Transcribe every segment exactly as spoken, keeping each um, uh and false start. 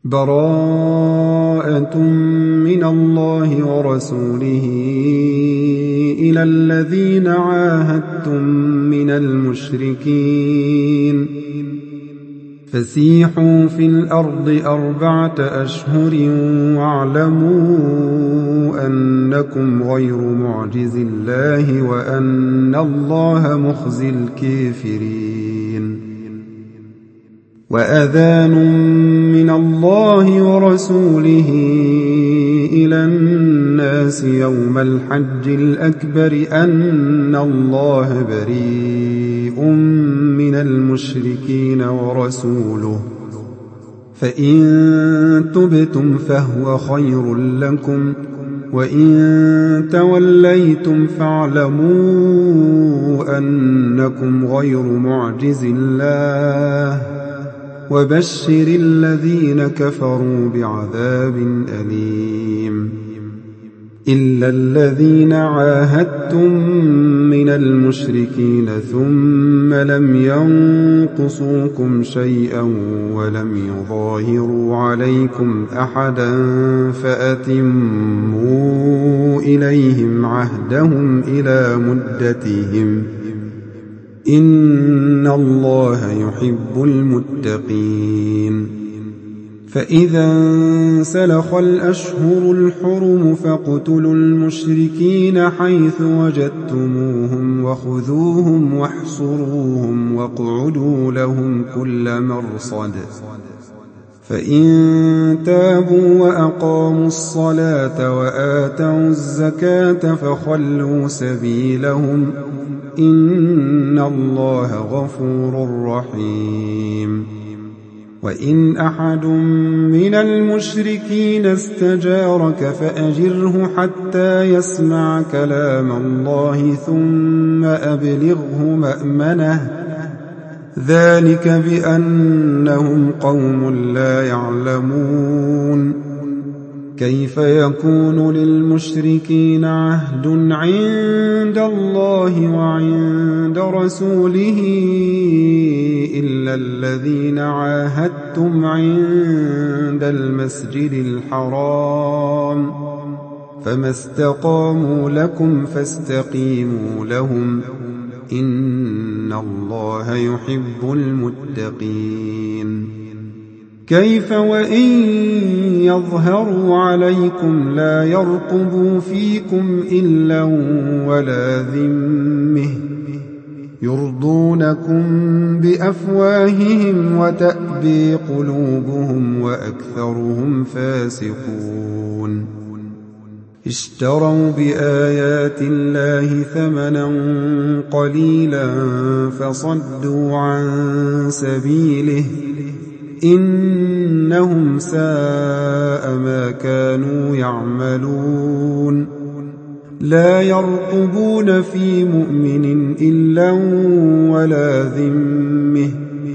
براءة من الله ورسوله إلى الذين عاهدتم من المشركين فسيحوا في الأرض أربعة أشهر واعلموا أنكم غير معجز الله وأن الله مخزي الكافرين. وأذان من الله ورسوله إلى الناس يوم الحج الأكبر أن الله بريء من المشركين ورسوله فإن تبتم فهو خير لكم وإن توليتم فاعلموا أنكم غير معجز الله وبشر الذين كفروا بعذاب أليم. إلا الذين عاهدتم من المشركين ثم لم ينقصوكم شيئا ولم يظاهروا عليكم أحدا فأتموا إليهم عهدهم إلى مدتهم إن الله يحب المتقين. فإذا انسلخ الأشهر الحرم فاقتلوا المشركين حيث وجدتموهم وخذوهم واحصروهم واقعدوا لهم كل مرصد فإن تابوا وأقاموا الصلاة وآتوا الزكاة فخلوا سبيلهم إن الله غفور رحيم. وإن أحد من المشركين استجارك فأجره حتى يسمع كلام الله ثم أبلغه مأمنه ذلك بأنهم قوم لا يعلمون. كيف يكون للمشركين عهد عند الله وعند رسوله إلا الذين عاهدتم عند المسجد الحرام فما استقاموا لكم فاستقيموا لهم إن الله يحب المتقين. كيف وإن يظهروا عليكم لا يرقبوا فيكم إلا ولا ذمة يرضونكم بأفواههم وتأبي قلوبهم وأكثرهم فاسقون. اشتروا بآيات الله ثمنا قليلا فصدوا عن سبيله إنهم ساء ما كانوا يعملون. لا يرقبون في مؤمن إلا ولا ذمة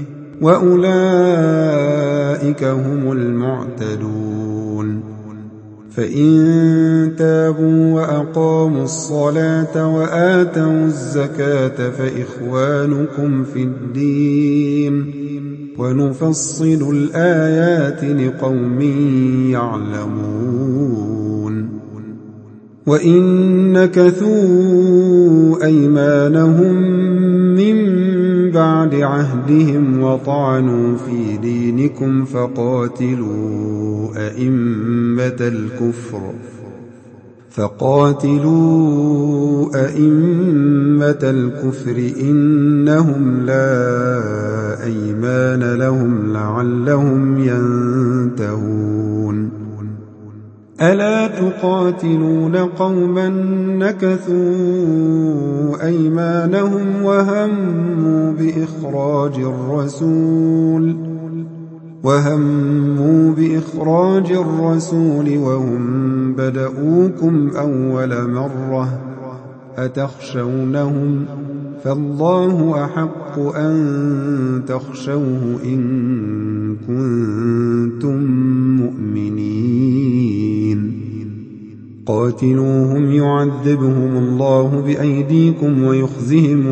وأولئك هم المعتدون. فإن تابوا وأقاموا الصلاة وآتوا الزكاة فإخوانكم في الدين ونفصل الآيات لقوم يعلمون. وإن نكثوا أيمانهم من بعد عهدهم وطعنوا في دينكم فقاتلوا أئمة الكفر فقاتلوا أئمة الكفر إنهم لا أيمان لهم لعلهم ينتهون. ألا تقاتلون قوما نكثوا أيمانهم وهموا بإخراج الرسول وهموا بإخراج الرسول وهم بدؤوكم أول مرة أتخشونهم فالله أحق أن تخشوه إن كنتم مؤمنين. قاتلوهم يعذبهم الله بأيديكم ويخزهم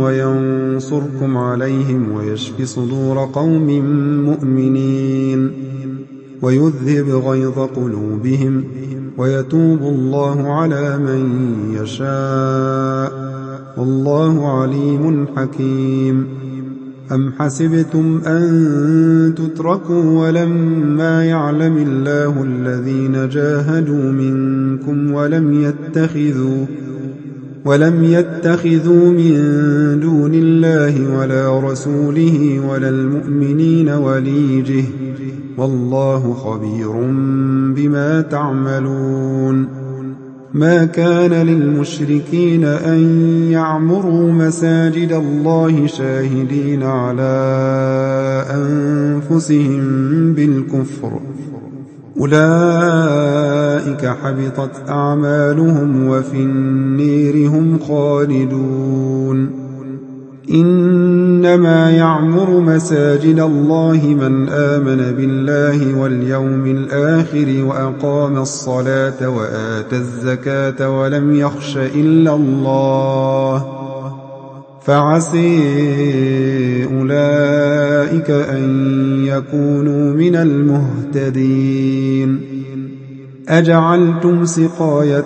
وينصركم عليهم ويشف صدور قوم مؤمنين. ويذهب غيظ قلوبهم ويتوب الله على من يشاء والله عليم حكيم. أم حسبتم أن تتركوا ولما يعلم الله الذين جاهدوا منكم ولم يتخذوا ولم يتخذوا من دون الله ولا رسوله ولا المؤمنين وليجه والله خبير بما تعملون. ما كان للمشركين أن يعمروا مساجد الله شاهدين على أنفسهم بالكفر أولئك حبطت أعمالهم وفي النير هم خالدون. إنما يعمر مساجد الله من آمن بالله واليوم الآخر وأقام الصلاة وآتى الزكاة ولم يخش إلا الله فعسي أولئك أن يكونوا من المهتدين. أجعلتم سقاية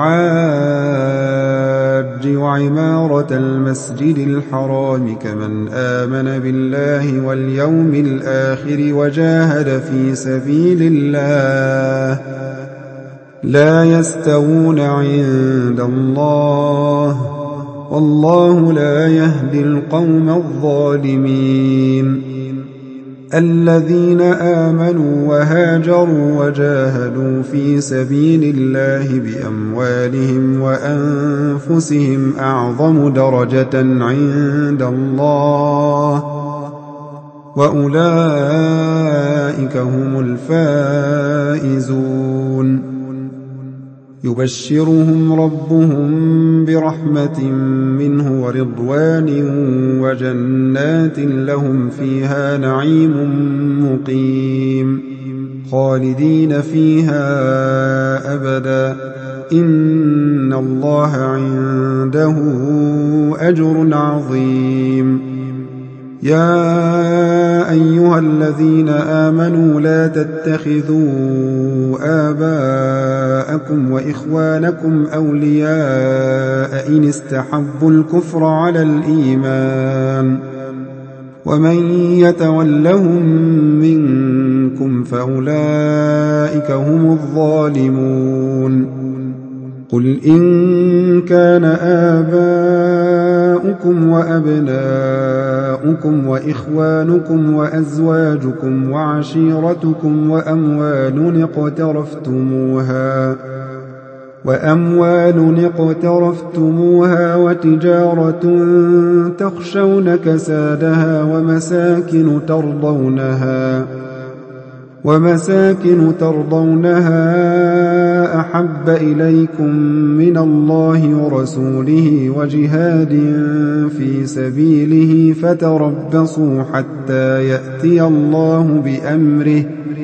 الحاج وعمارة المسجد الحرام كمن آمن بالله واليوم الآخر وجاهد في سبيل الله لا يستوون عند الله والله لا يهدي القوم الظالمين. الذين آمنوا وهاجروا وجاهدوا في سبيل الله بأموالهم وأنفسهم أعظم درجة عند الله وأولئك هم الفائزون. يبشرهم ربهم برحمة منه ورضوان وجنات لهم فيها نعيم مقيم خالدين فيها أبدا إن الله عنده أجر عظيم. يا أيها الذين آمنوا لا تتخذوا آباءكم وإخوانكم أولياء إن استحبوا الكفر على الإيمان ومن يتولهم منكم فأولئك هم الظالمون. قل إن كان آباؤكم وأبناؤكم وإخوانكم وأزواجكم وعشيرتكم وأموال اقترفتموها وأموال اقترفتموها وتجارة تخشون كسادها ومساكن ترضونها ومساكن ترضونها أحب إليكم من الله ورسوله وجهاد في سبيله فتربصوا حتى يأتي الله بأمره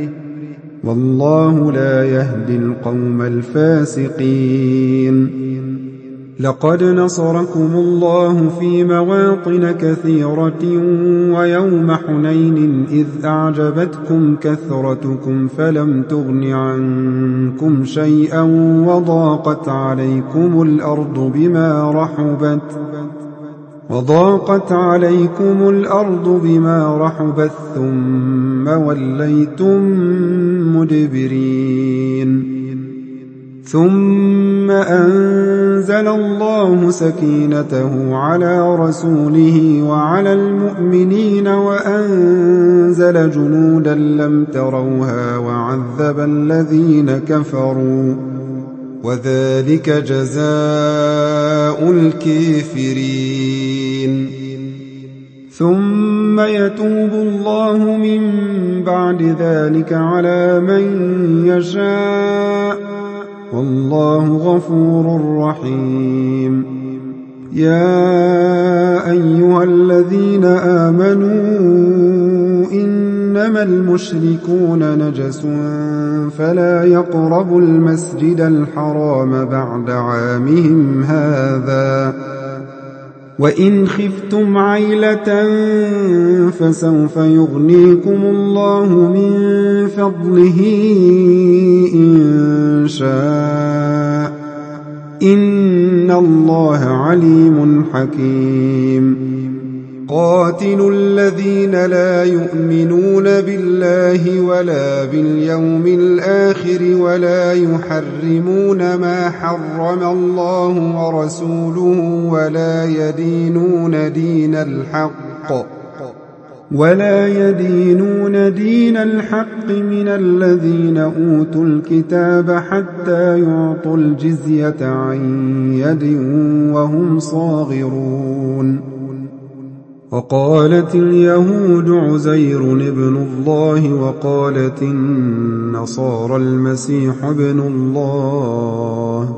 والله لا يهدي القوم الفاسقين. لقد نصركم الله في مواطن كثيرة ويوم حنين إذ أعجبتكم كثرتكم فلم تغن عنكم شيئا وضاقت عليكم الأرض بما رحبت وضاقت عليكم الأرض بما رحبت ثم وليتم مدبرين. ثم أنزل الله سكينته على رسوله وعلى المؤمنين وأنزل جنودا لم تروها وعذب الذين كفروا وذلك جزاء الكافرين. ثم يتوب الله من بعد ذلك على من يشاء والله غفور رحيم. يا أيها الذين آمنوا إنما المشركون نجس فلا يقربوا المسجد الحرام بعد عامهم هذا وإن خفتم عيلة فسوف يغنيكم الله من فضله إن شاء إن الله عليم حكيم قاتلوا الذين لا يؤمنون بالله ولا باليوم الآخر ولا يحرمون ما حرم الله ورسوله ولا يدينون دين الحق ولا يدينون دين الحق من الذين أوتوا الكتاب حتى يعطوا الجزية عن يد وهم صاغرون وقالت اليهود عزير ابن الله وقالت النصارى المسيح ابن الله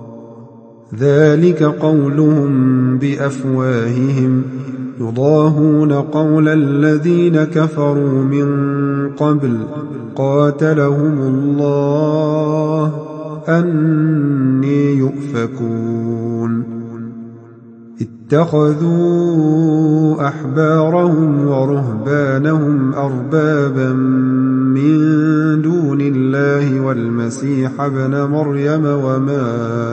ذلك قولهم بأفواههم يضاهون قول الذين كفروا من قبل قاتلهم الله أني يؤفكون اتخذوا أحبارهم ورهبانهم أربابا من دون الله والمسيح ابن مريم وما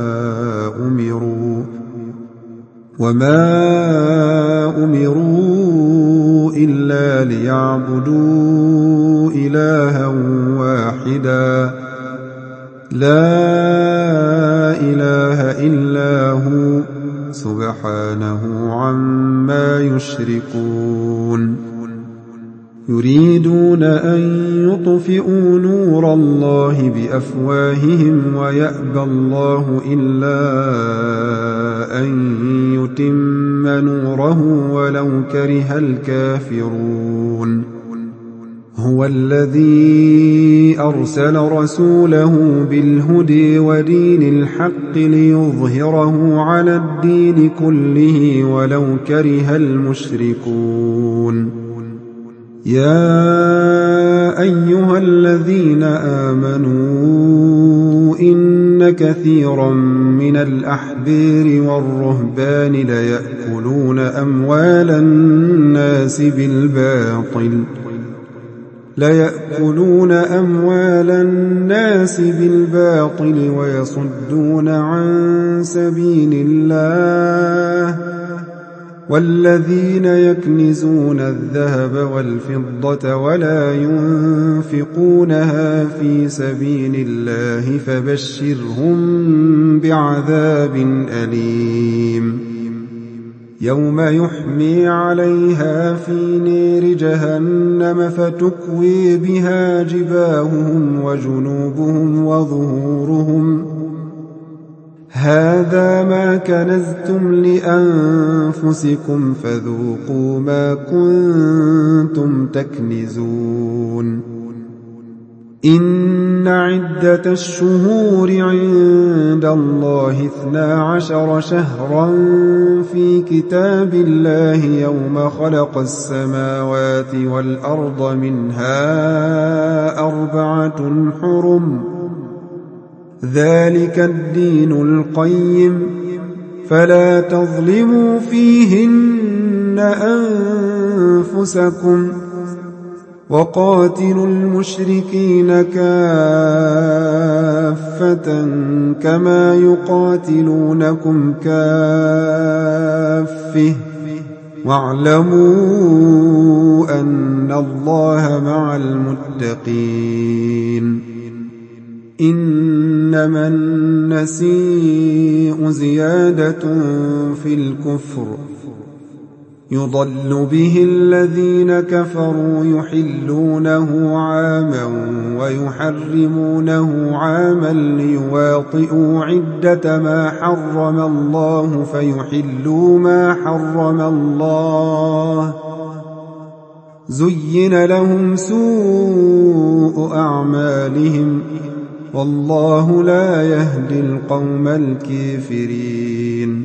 أمروا وما أمروا إلا ليعبدوا إلها واحدا لا إله إلا هو سبحانه عما يشركون يريدون أن يطفئوا نور الله بأفواههم ويأبى الله إلا أن يتم نوره ولو كره الكافرون هو الذي أرسل رسوله بالهدى ودين الحق ليظهره على الدين كله ولو كره المشركون يا أيها الذين آمنوا إن كثيرا من الأحبار والرهبان ليأكلون أموال الناس بالباطل ليأكلون أموال الناس بالباطل ويصدون عن سبيل الله والذين يكنزون الذهب والفضة ولا ينفقونها في سبيل الله فبشرهم بعذاب أليم يوم يحمي عليها في نير جهنم فتكوي بها جباههم وجنوبهم وظهورهم هذا ما كنزتم لأنفسكم فذوقوا ما كنتم تكنزون إن عدة الشهور عند الله اثنا عشر شهرا في كتاب الله يوم خلق السماوات والأرض منها أربعة حرم ذلك الدين القيم فلا تظلموا فيهن أنفسكم وقاتلوا المشركين كافة كما يقاتلونكم كافة واعلموا أن الله مع المتقين إنما النسيء زيادة في الكفر يضل به الذين كفروا يحلونه عاما ويحرمونه عاما ليواطئوا عدة ما حرم الله فيحلوا ما حرم الله زين لهم سوء أعمالهم والله لا يهدي القوم الكافرين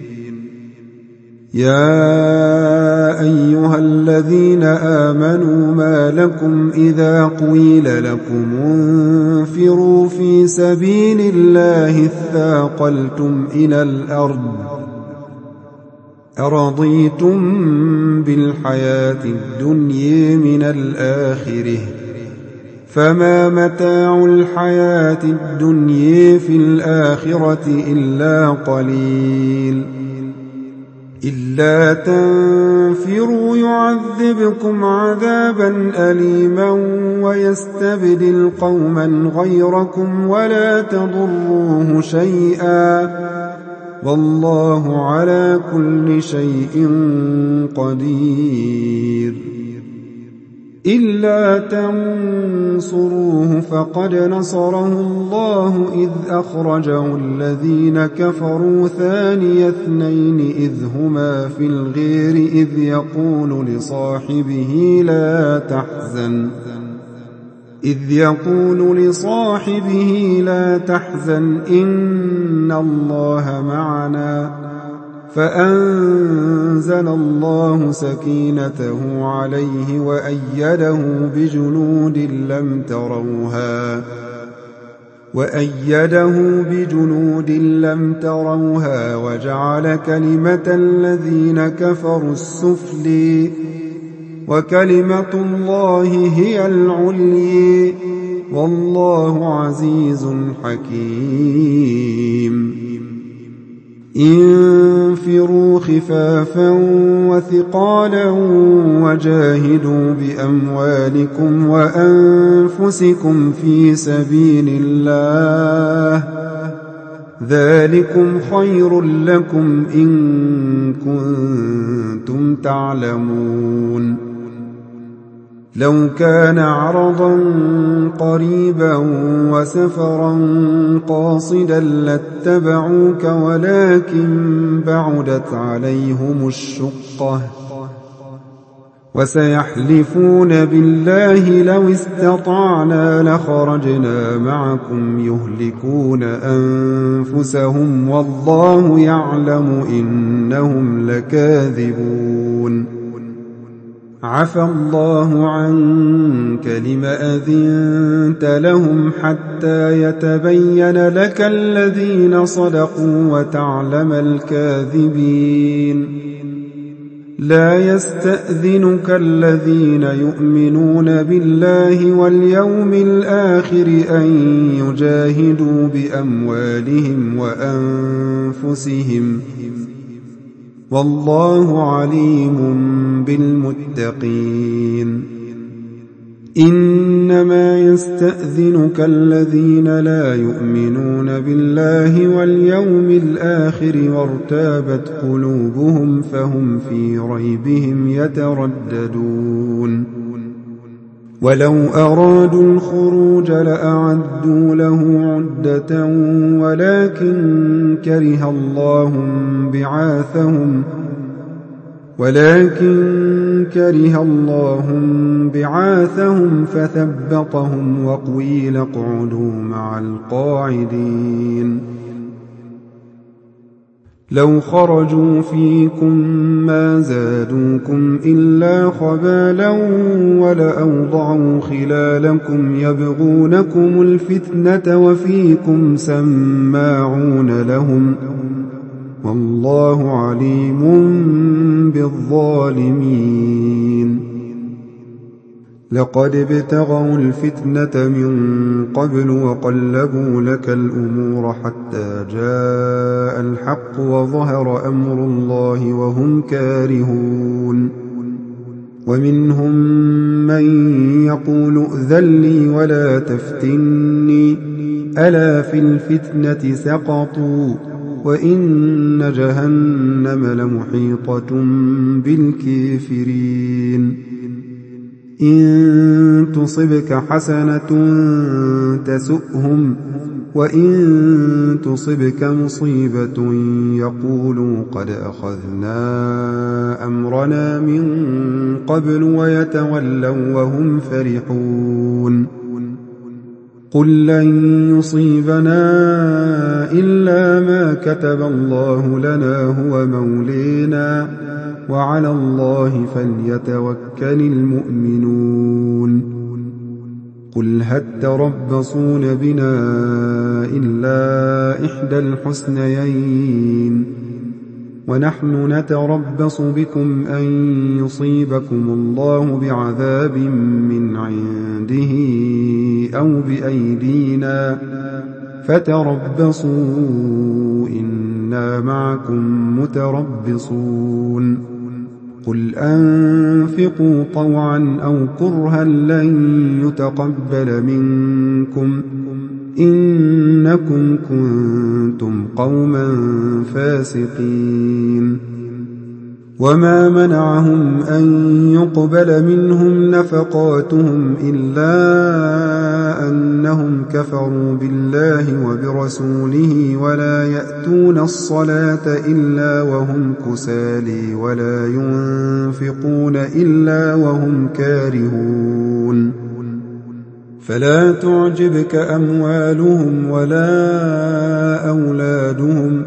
يا أيها الذين آمنوا ما لكم إذا قيل لكم انفروا في سبيل الله اثاقلتم إلى الأرض أرضيتم بالحياة الدنيا من الآخرة فما متاع الحياة الدنيا في الآخرة إلا قليل إلا تنفروا يعذبكم عذابا أليما ويستبدل قوما غيركم ولا تضروه شيئا والله على كل شيء قدير إلا تنصروه فقد نصره الله إذ أخرجه الذين كفروا ثاني اثنين إذ هما في الغير إذ يقول لصاحبه لا تحزن إذ يقول لصاحبه لا تحزن إن الله معنا فأنزل الله سكينته عليه وأيده بجنود لم تروها وأيده بجنود لم تروها وجعل كلمة الذين كفروا السفلي وكلمة الله هي العلي والله عزيز حكيم انفروا خفافا وثقالا وجاهدوا بأموالكم وأنفسكم في سبيل الله ذلكم خير لكم إن كنتم تعلمون لو كان عرضا قريبا وسفرا قاصدا لاتبعوك ولكن بعدت عليهم الشقة وسيحلفون بالله لو استطعنا لخرجنا معكم يهلكون أنفسهم والله يعلم إنهم لكاذبون عفى الله عنك لم أذنت لهم حتى يتبين لك الذين صدقوا وتعلم الكاذبين لا يستأذنك الذين يؤمنون بالله واليوم الآخر أن يجاهدوا بأموالهم وأنفسهم والله عليم بالمتقين إنما يستأذنك الذين لا يؤمنون بالله واليوم الآخر وارتابت قلوبهم فهم في ريبهم يترددون ولو أرادوا الخروج لأعدوا له عدة ولكن كره الله بعاثهم ولكن كره الله بعاثهم فثبطهم وقيل اقعدوا مع القاعدين لو خرجوا فيكم ما زادوكم إلا خبالا ولأوضعوا خلالكم يبغونكم الفتنة وفيكم سماعون لهم والله عليم بالظالمين لقد ابتغوا الفتنة من قبل وقلبوا لك الأمور حتى جاء الحق وظهر أمر الله وهم كارهون ومنهم من يقول ائذن لي ولا تفتني ألا في الفتنة سقطوا وإن جهنم لمحيطة بالكافرين إن تصبك حسنة تسؤهم وإن تصبك مصيبة يقولوا قد أخذنا أمرنا من قبل ويتولوا وهم فرحون قل لن يصيبنا إلا ما كتب الله لنا هو مولينا وعلى الله فليتوكل المؤمنون قل هل تربصون بنا إلا إحدى الحسنيين ونحن نتربص بكم أن يصيبكم الله بعذاب من عنده أو بأيدينا فتربصوا إنا معكم متربصون قل أنفقوا طوعا أو كرها لن يتقبل منكم إنكم كنتم قوما فاسقين وما منعهم أن يقبل منهم نفقاتهم إلا أنهم كفروا بالله وبرسوله ولا يأتون الصلاة إلا وهم كسالى ولا ينفقون إلا وهم كارهون فلا تعجبك أموالهم ولا أولادهم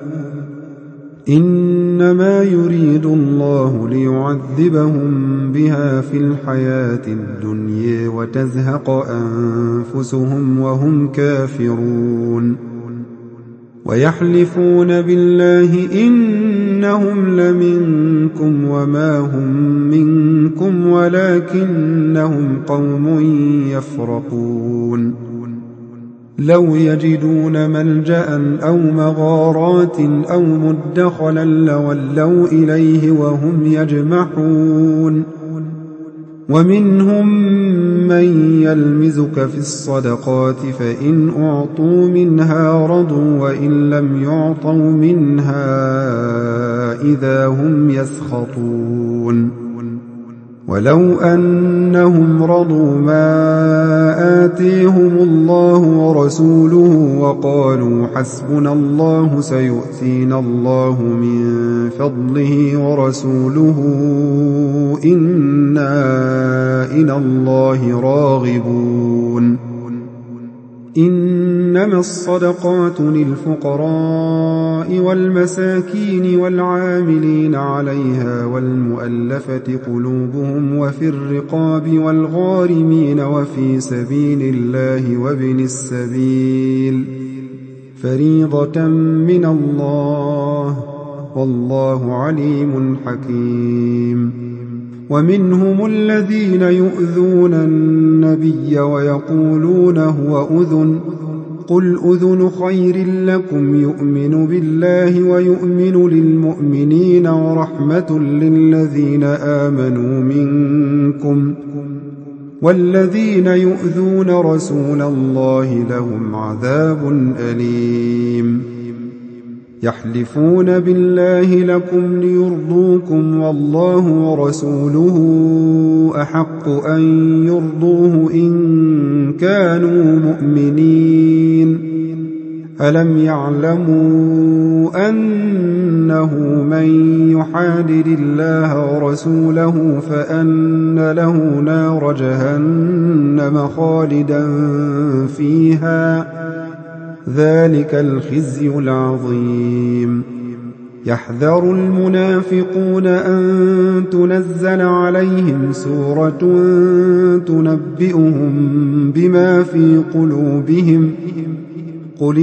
إنما يريد الله ليعذبهم بها في الحياة الدنيا وتزهق أنفسهم وهم كافرون ويحلفون بالله إنهم لمنكم وما هم منكم ولكنهم قوم يفرقون لو يجدون ملجأ أو مغارات أو مدخلا لولوا إليه وهم يجمحون ومنهم من يلمزك في الصدقات فإن أعطوا منها رضوا وإن لم يعطوا منها إذا هم يسخطون ولو أنهم رضوا ما آتيهم الله ورسوله وقالوا حسبنا الله سيؤتينا الله من فضله ورسوله إنا إلى الله راغبون إنما الصدقات للفقراء والمساكين والعاملين عليها والمؤلفة قلوبهم وفي الرقاب والغارمين وفي سبيل الله وابن السبيل فريضة من الله والله عليم حكيم ومنهم الذين يؤذون النبي ويقولون هو أذن قل أذن خير لكم يؤمن بالله ويؤمن للمؤمنين ورحمة للذين آمنوا منكم والذين يؤذون رسول الله لهم عذاب أليم يحلفون بالله لكم ليرضوكم والله ورسوله أحق أن يرضوه إن كانوا مؤمنين ألم يعلموا أنه من يحادد الله ورسوله فأن له نار جهنم خالدا فيها ذلك الخزي العظيم يحذر المنافقون أن تنزل عليهم سورة تنبئهم بما في قلوبهم قل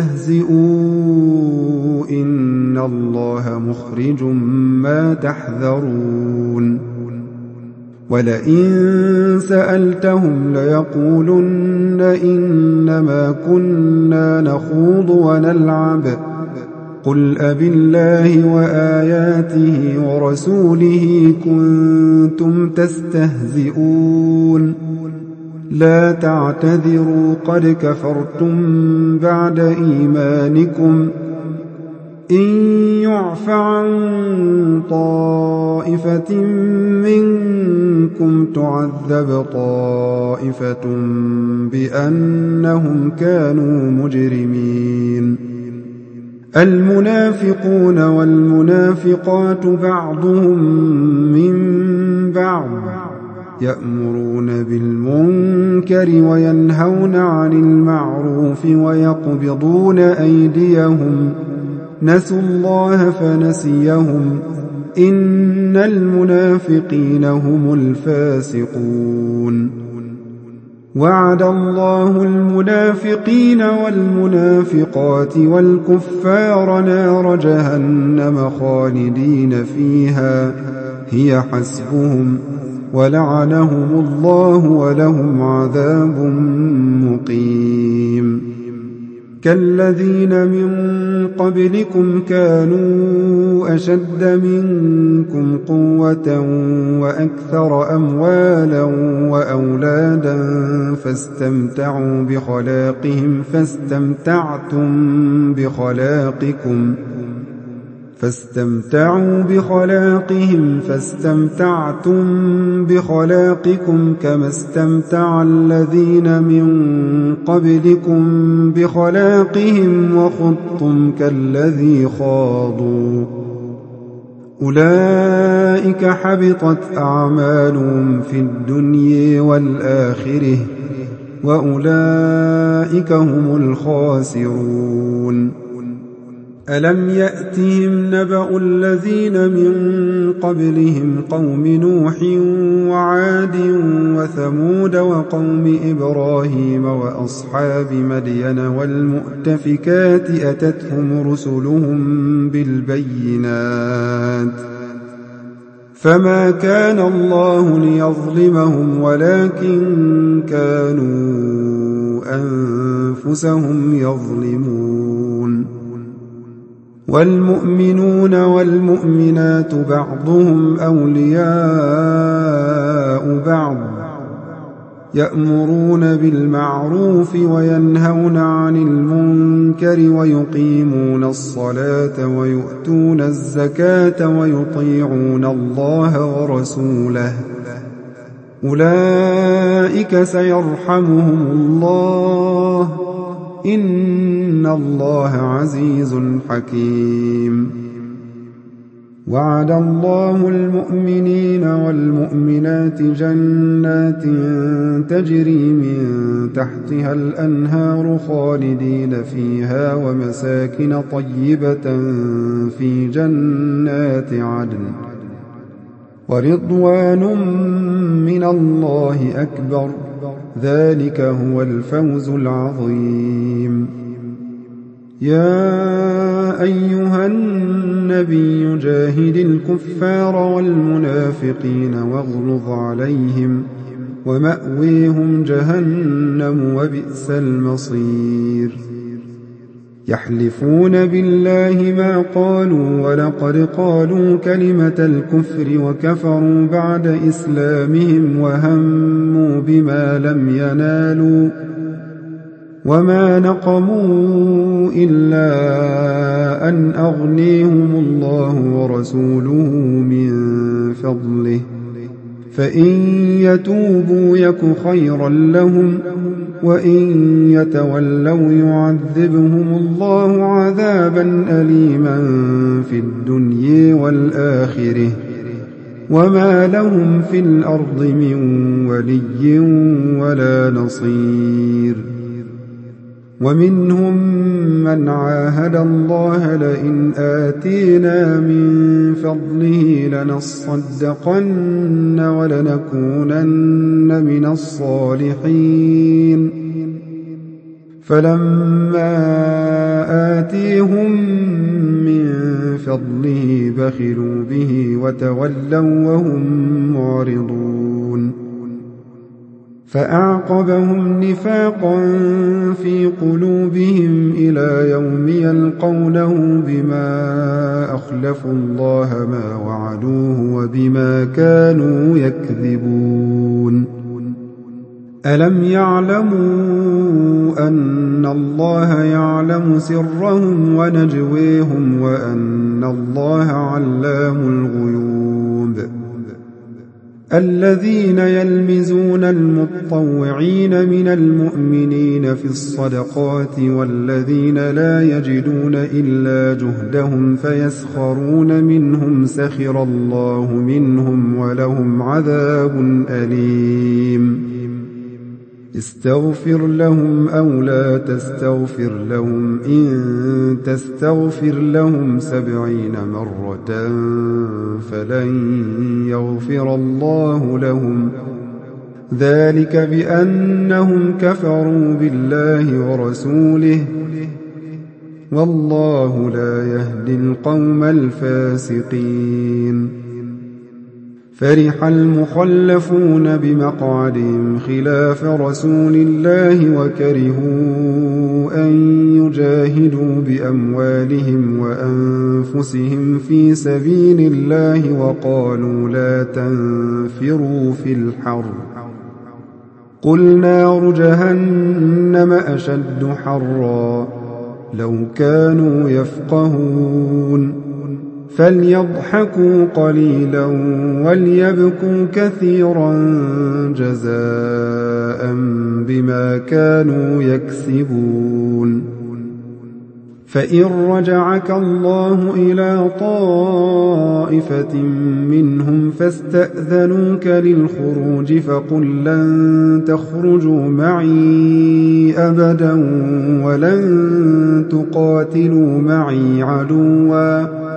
استهزئوا إن الله مخرج ما تحذرون ولئن سألتهم ليقولن إنما كنا نخوض ونلعب قل أبالله وآياته ورسوله كنتم تستهزئون لا تعتذروا قد كفرتم بعد إيمانكم إن يعف عن طائفة منكم تعذب طائفة بأنهم كانوا مجرمين المنافقون والمنافقات بعضهم من بعض يأمرون بالمنكر وينهون عن المعروف ويقبضون أيديهم نسوا الله فنسيهم إن المنافقين هم الفاسقون وعد الله المنافقين والمنافقات والكفار نار جهنم خالدين فيها هي حسبهم ولعنهم الله ولهم عذاب مقيم كالذين من قبلكم كانوا أشد منكم قوة وأكثر أموالا وأولادا فاستمتعوا بخلاقهم فاستمتعتم بخلاقكم فاستمتعوا بخلاقهم فاستمتعتم بخلاقكم كما استمتع الذين من قبلكم بخلاقهم وخضتم كالذي خاضوا أولئك حبطت أعمالهم في الدنيا والآخرة وأولئك هم الخاسرون ألم يأتهم نبأ الذين من قبلهم قوم نوح وعاد وثمود وقوم إبراهيم وأصحاب مدين والمؤتفكات أتتهم رسلهم بالبينات فما كان الله ليظلمهم ولكن كانوا أنفسهم يظلمون والمؤمنون والمؤمنات بعضهم أولياء بعض يأمرون بالمعروف وينهون عن المنكر ويقيمون الصلاة ويؤتون الزكاة ويطيعون الله ورسوله أولئك سيرحمهم الله إن الله عزيز حكيم وعد الله المؤمنين والمؤمنات جنات تجري من تحتها الأنهار خالدين فيها ومساكن طيبة في جنات عدن ورضوان من الله أكبر ذلك هو الفوز العظيم يا أيها النبي جاهد الكفار والمنافقين واغلظ عليهم ومأويهم جهنم وبئس المصير يحلفون بالله ما قالوا ولقد قالوا كلمة الكفر وكفروا بعد إسلامهم وهموا بما لم ينالوا وما نقموا إلا أن أغنيهم الله ورسوله من فضله فإن يتوبوا يك خيرا لهم وإن يتولوا يعذبهم الله عذابا أليما في الدنيا والآخرة وما لهم في الأرض من ولي ولا نصير ومنهم من عاهد الله لئن آتينا من فضله لنصدقن ولنكونن من الصالحين فلما آتيهم من فضله بخلوا به وتولوا وهم معرضون فأعقبهم نفاقا في قلوبهم إلى يوم يلقونه بما أخلفوا الله ما وعدوه وبما كانوا يكذبون ألم يعلموا أن الله يعلم سرهم ونجويهم وأن الله علام الغيوب الذين يلمزون المطوعين من المؤمنين في الصدقات والذين لا يجدون إلا جهدهم فيسخرون منهم سخر الله منهم ولهم عذاب أليم استغفر لهم أو لا تستغفر لهم إن تستغفر لهم سبعين مرة فلن يغفر الله لهم ذلك بأنهم كفروا بالله ورسوله والله لا يهدي القوم الفاسقين فرح المخلفون بمقعدهم خلاف رسول الله وكرهوا أن يجاهدوا بأموالهم وأنفسهم في سبيل الله وقالوا لا تنفروا في الحر قل نار جهنم أشد حرا لو كانوا يفقهون فليضحكوا قليلا وليبكوا كثيرا جزاء بما كانوا يكسبون فإن رجعك الله إلى طائفة منهم فاستأذنوك للخروج فقل لن تخرجوا معي أبدا ولن تقاتلوا معي عدوا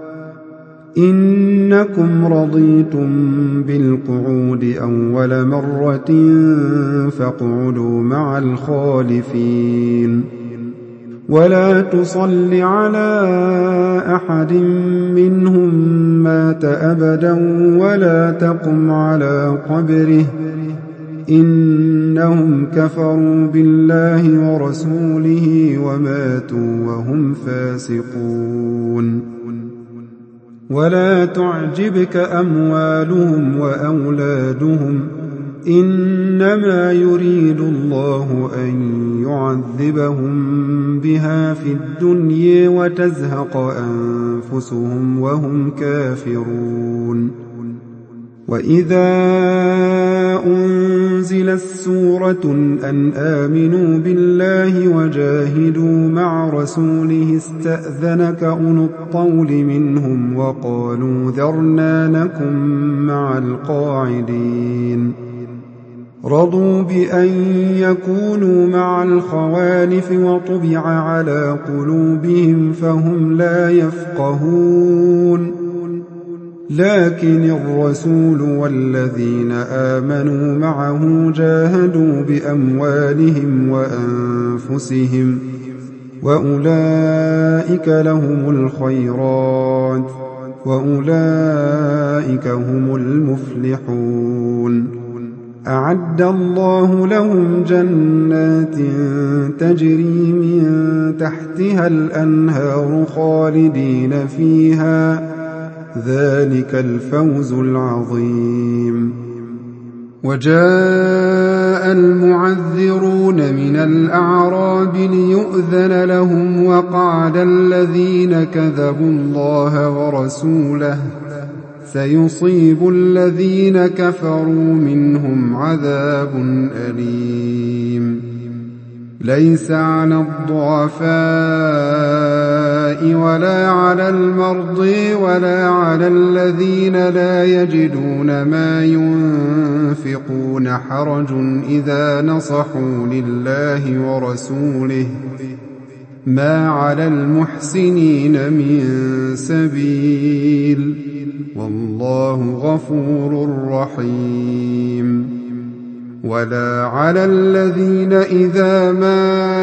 إنكم رضيتم بالقعود أول مرة فاقعدوا مع الخالفين ولا تصل على أحد منهم مات أبدا ولا تقم على قبره إنهم كفروا بالله ورسوله وماتوا وهم فاسقون ولا تعجبك أموالهم وأولادهم إنما يريد الله أن يعذبهم بها في الدنيا وتزهق أنفسهم وهم كافرون وإذا أنزلت سورة أن آمنوا بالله وجاهدوا مع رسوله استأذنك أولو الطول منهم وقالوا ذرنا نكن مع القاعدين رضوا بأن يكونوا مع الخوالف وطبع على قلوبهم فهم لا يفقهون لكن الرسول والذين آمنوا معه جاهدوا بأموالهم وأنفسهم وأولئك لهم الخيرات وأولئك هم المفلحون أعد الله لهم جنات تجري من تحتها الأنهار خالدين فيها ذلك الفوز العظيم وجاء المعذرون من الأعراب ليؤذن لهم وقعد الذين كذبوا الله ورسوله سيصيب الذين كفروا منهم عذاب أليم ليس على الضعفاء ولا على المرضى ولا على الذين لا يجدون ما ينفقون حرج إذا نصحوا لله ورسوله ما على المحسنين من سبيل والله غفور رحيم ولا على الذين إذا ما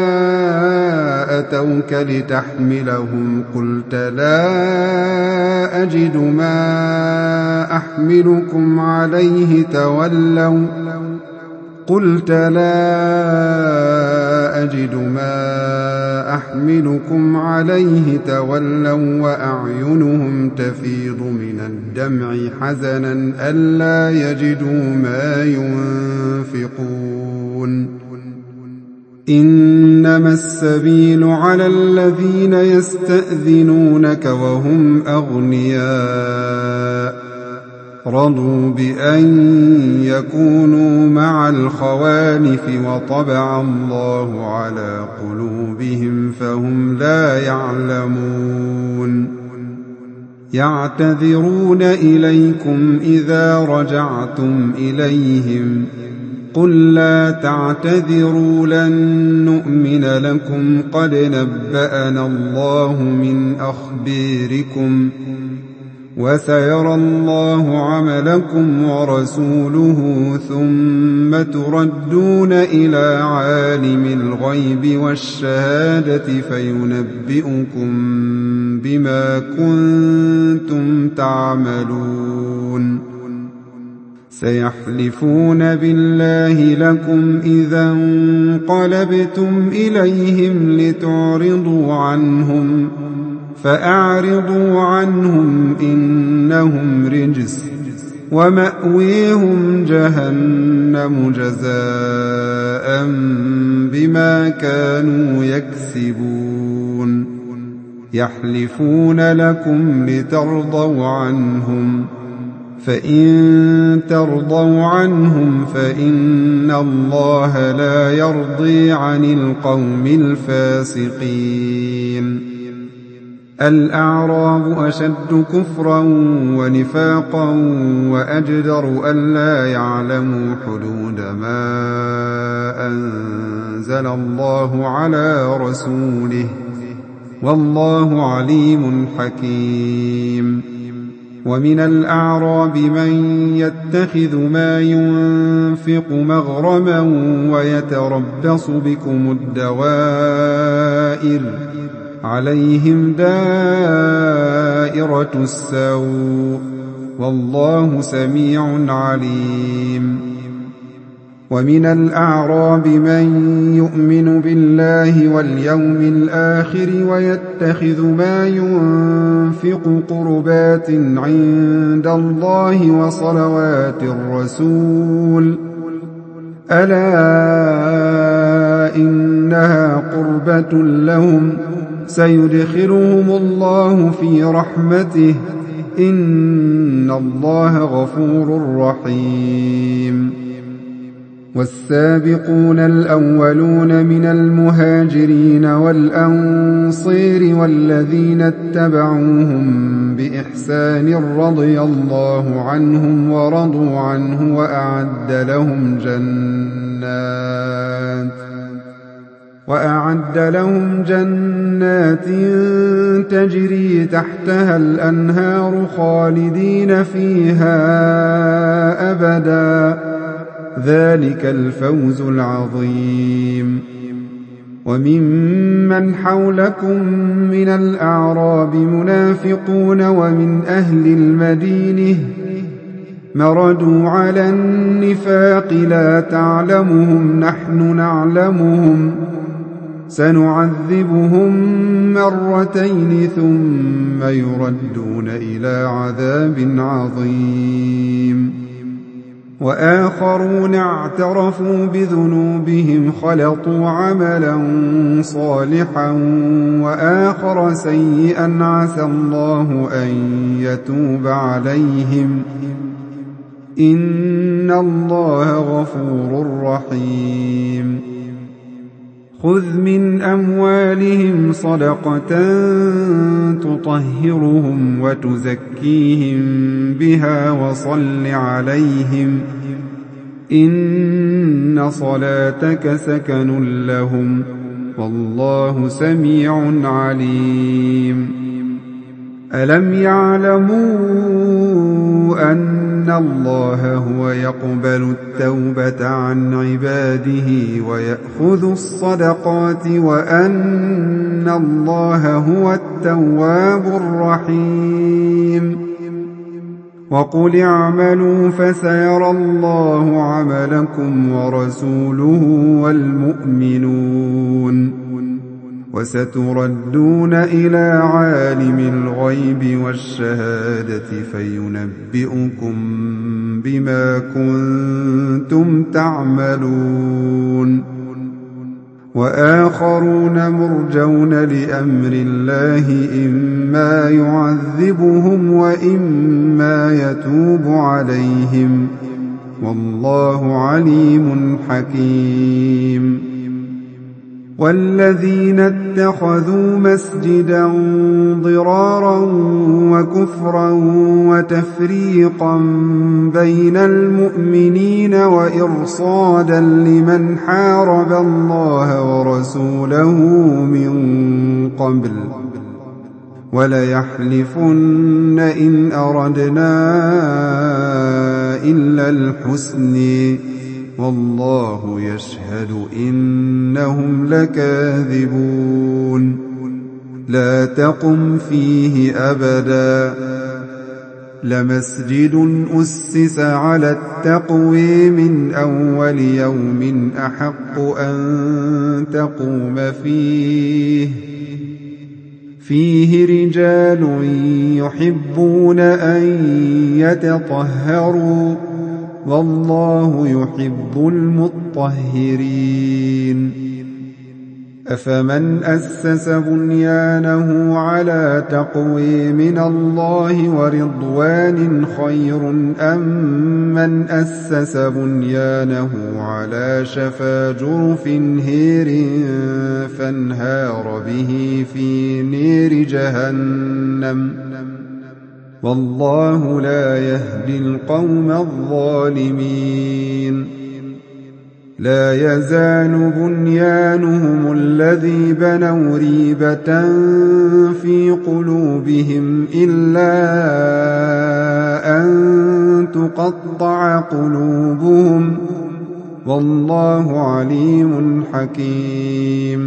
أتوك لتحملهم قلت لا أجد ما أحملكم عليه تولوا قلت لا أجد ما أحملكم عليه تولوا وأعينهم تفيض من الدمع حزنا ألا يجدوا ما ينفقون إنما السبيل على الذين يستأذنونك وهم أغنياء رضوا بأن يكونوا مع الخوالف وطبع الله على قلوبهم فهم لا يعلمون يعتذرون إليكم إذا رجعتم إليهم قل لا تعتذروا لن نؤمن لكم قد نبأنا الله من أخباركم وسيرى الله عملكم ورسوله ثم تردون إلى عالم الغيب والشهادة فينبئكم بما كنتم تعملون سيحلفون بالله لكم إذا انقلبتم إليهم لتعرضوا عنهم فأعرضوا عنهم إنهم رجس ومأويهم جهنم جزاء بما كانوا يكسبون يحلفون لكم لترضوا عنهم فإن ترضوا عنهم فإن الله لا يرضي عن القوم الفاسقين الأعراب أشد كفرا ونفاقا وأجدر ألا يعلموا حدود ما أنزل الله على رسوله والله عليم حكيم ومن الأعراب من يتخذ ما ينفق مغرما ويتربص بكم الدوائر عليهم دائرة السوء والله سميع عليم ومن الأعراب من يؤمن بالله واليوم الآخر ويتخذ ما ينفق قربات عند الله وصلوات الرسول ألا إنها قربة لهم سيدخلهم الله في رحمته إن الله غفور رحيم والسابقون الأولون من المهاجرين والأنصير والذين اتبعوهم بإحسان رضي الله عنهم ورضوا عنه وأعد لهم جنات وأعد لهم جنات تجري تحتها الأنهار خالدين فيها أبدا ذلك الفوز العظيم وممن حولكم من الأعراب منافقون ومن أهل المدينة مردوا على النفاق لا تعلمهم نحن نعلمهم سنعذبهم مرتين ثم يردون إلى عذاب عظيم وآخرون اعترفوا بذنوبهم خلطوا عملا صالحا وآخر سيئا عسى الله أن يتوب عليهم إن الله غفور رحيم خذ من أموالهم صدقة تطهرهم وتزكيهم بها وصل عليهم إن صلاتك سكن لهم والله سميع عليم ألم يعلموا أن الله هو يقبل التوبة عن عباده ويأخذ الصدقات وأن الله هو التواب الرحيم وقل اعملوا فسيرى الله عملكم ورسوله والمؤمنون وستردون إلى عالم الغيب والشهادة فينبئكم بما كنتم تعملون وآخرون مرجون لأمر الله إما يعذبهم وإما يتوب عليهم والله عليم حكيم والذين اتخذوا مسجدا ضرارا وكفرا وتفريقا بين المؤمنين وإرصادا لمن حارب الله ورسوله من قبل وليحلفن إن أردنا إلا الحسن والله يشهد إنهم لكاذبون لا تقم فيه أبدا لمسجد أسس على التقوى من أول يوم أحق أن تقوم فيه فيه رجال يحبون أن يتطهروا والله يحب المطهرين أفمن أسس بنيانه على تقوى من الله ورضوان خير أم من أسس بنيانه على شفا جرف هير فانهار به في نير جهنم والله لا يهدي القوم الظالمين لا يزال بنيانهم الذي بنوا ريبة في قلوبهم إلا أن تقطع قلوبهم والله عليم حكيم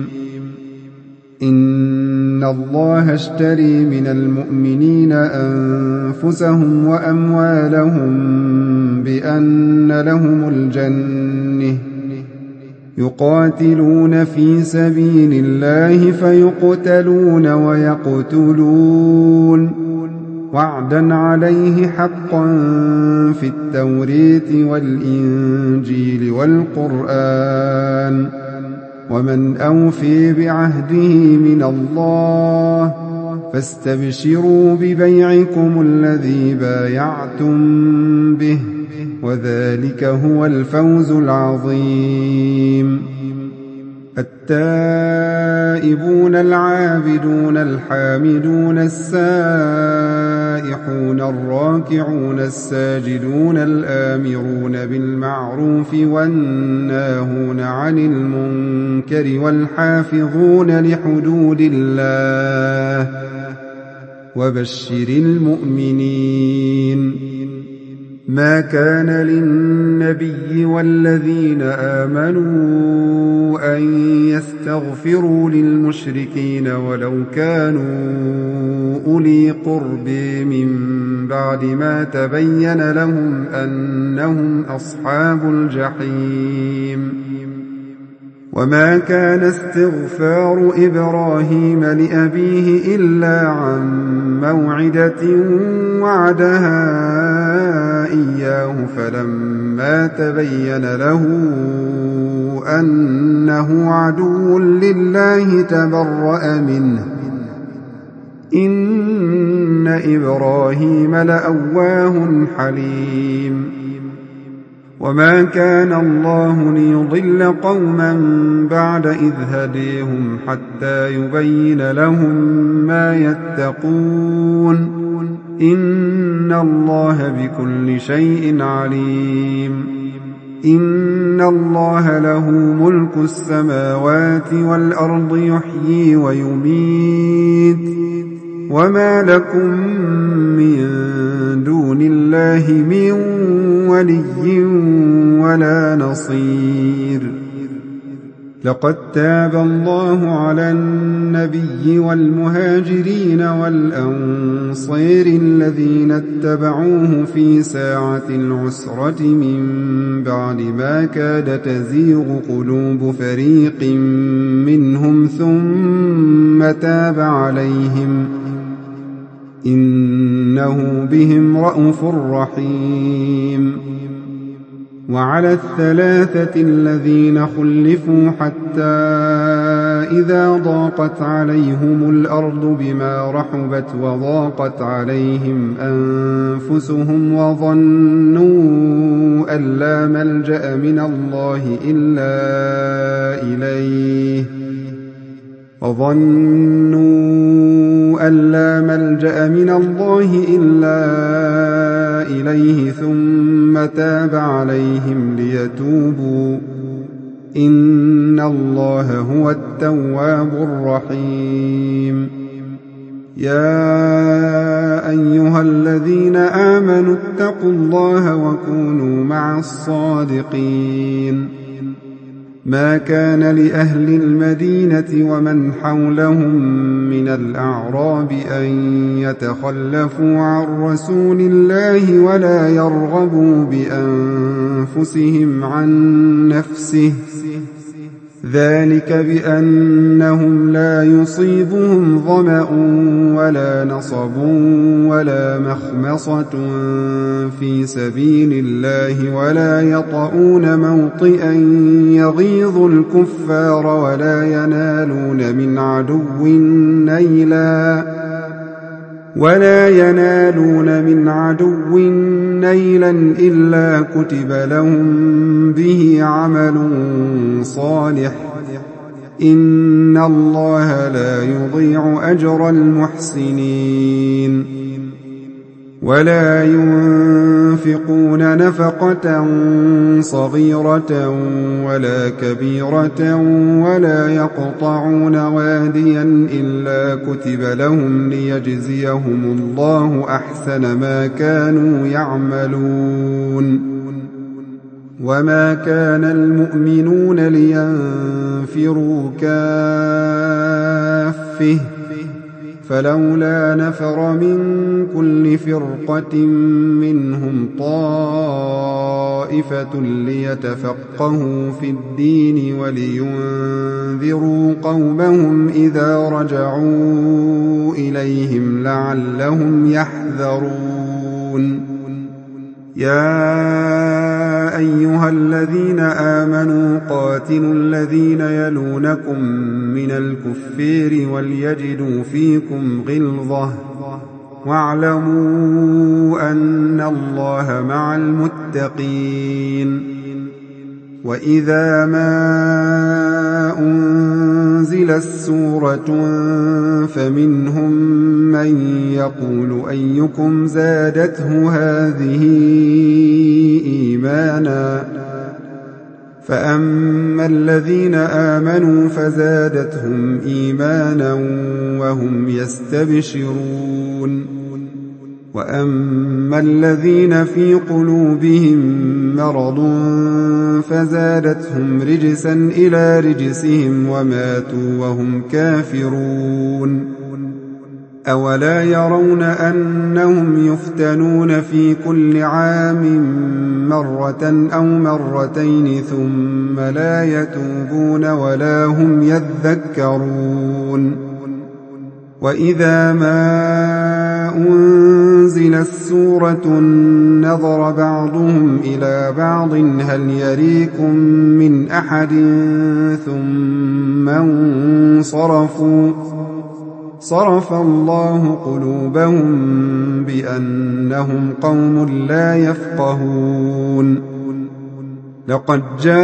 إن الله اشتري من المؤمنين أنفسهم وأموالهم بأن لهم الجنة يقاتلون في سبيل الله فيقتلون ويقتلون وعدا عليه حقا في التوراة والإنجيل والقرآن ومن أوفي بعهده من الله فاستبشروا ببيعكم الذي بايعتم به وذلك هو الفوز العظيم التائبون العابدون الحامدون السائحون الراكعون الساجدون الآمرون بالمعروف والناهون عن المنكر والحافظون لحدود الله وبشر المؤمنين ما كان للنبي والذين آمنوا أن يستغفروا للمشركين ولو كانوا أولي قرب من بعد ما تبين لهم أنهم أصحاب الجحيم وما كان استغفار إبراهيم لأبيه إلا عن موعدة وعدها إياه فلما تبين له أنه عدو لله تبرأ منه إن إبراهيم لأواه حليم وما كان الله ليضل قوما بعد إذ هديهم حتى يبين لهم ما يتقون إن الله بكل شيء عليم إن الله له ملك السماوات والأرض يحيي ويميت وما لكم من دون الله من ولي ولا نصير لقد تاب الله على النبي والمهاجرين والأنصار الذين اتبعوه في ساعة العسرة من بعد ما كاد تزيغ قلوب فريق منهم ثم تاب عليهم إنه بهم رءوف رحيم وعلى الثلاثة الذين خلفوا حتى إذا ضاقت عليهم الأرض بما رحبت وضاقت عليهم أنفسهم وظنوا أن لا ملجأ من الله إلا إليه وظنوا أن لا ملجأ من الله إلا إليه ثم تاب عليهم ليتوبوا إن الله هو التواب الرحيم يا أيها الذين آمنوا اتقوا الله وكونوا مع الصادقين ما كان لأهل المدينة ومن حولهم من الأعراب أن يتخلفوا عن رسول الله ولا يرغبوا بأنفسهم عن نفسه ذلك بأنهم لا يصيبهم ظمأ ولا نصب ولا مخمصة في سبيل الله ولا يطؤون موطئا يغيظ الكفار ولا ينالون من عدو نيلا ولا ينالون من عدو نيلا إلا كتب لهم به عمل صالح إن الله لا يضيع أجر المحسنين ولا ينفقون نفقة صغيرة ولا كبيرة ولا يقطعون واديا إلا كتب لهم ليجزيهم الله أحسن ما كانوا يعملون وما كان المؤمنون لينفروا كافة فلولا نفر من كل فرقة منهم طائفة ليتفقهوا في الدين ولينذروا قومهم إذا رجعوا إليهم لعلهم يحذرون يا أيها الذين آمنوا قاتلوا الذين يلونكم من الكفار وليجدوا فيكم غلظة واعلموا أن الله مع المتقين وإذا ما أنزلت سورة فمنهم من يقول أيكم زادته هذه إيمانا فأما الذين آمنوا فزادتهم إيمانا وهم يستبشرون وأما الذين في قلوبهم مرض فزادتهم رجسا إلى رجسهم وماتوا وهم كافرون أولا يرون أنهم يفتنون في كل عام مرة أو مرتين ثم لا يتوبون ولا هم يذكرون وإذا ما أنزلت سورة نظر بعضهم إلى بعض هل يريكم من أحد ثم انصرفوا صرف الله قلوبهم بأنهم قوم لا يفقهون لقد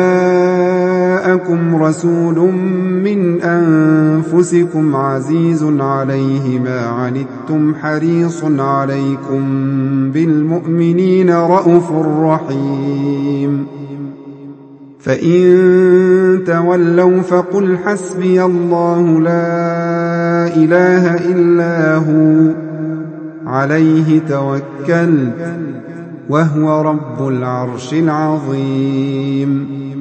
جاءكم رسول من أنفسكم عزيز عليه ما عنتم حريص عليكم بالمؤمنين رءوف رحيم فإن تولوا فقل حسبي الله لا إله إلا هو عليه توكلت وهو رب العرش العظيم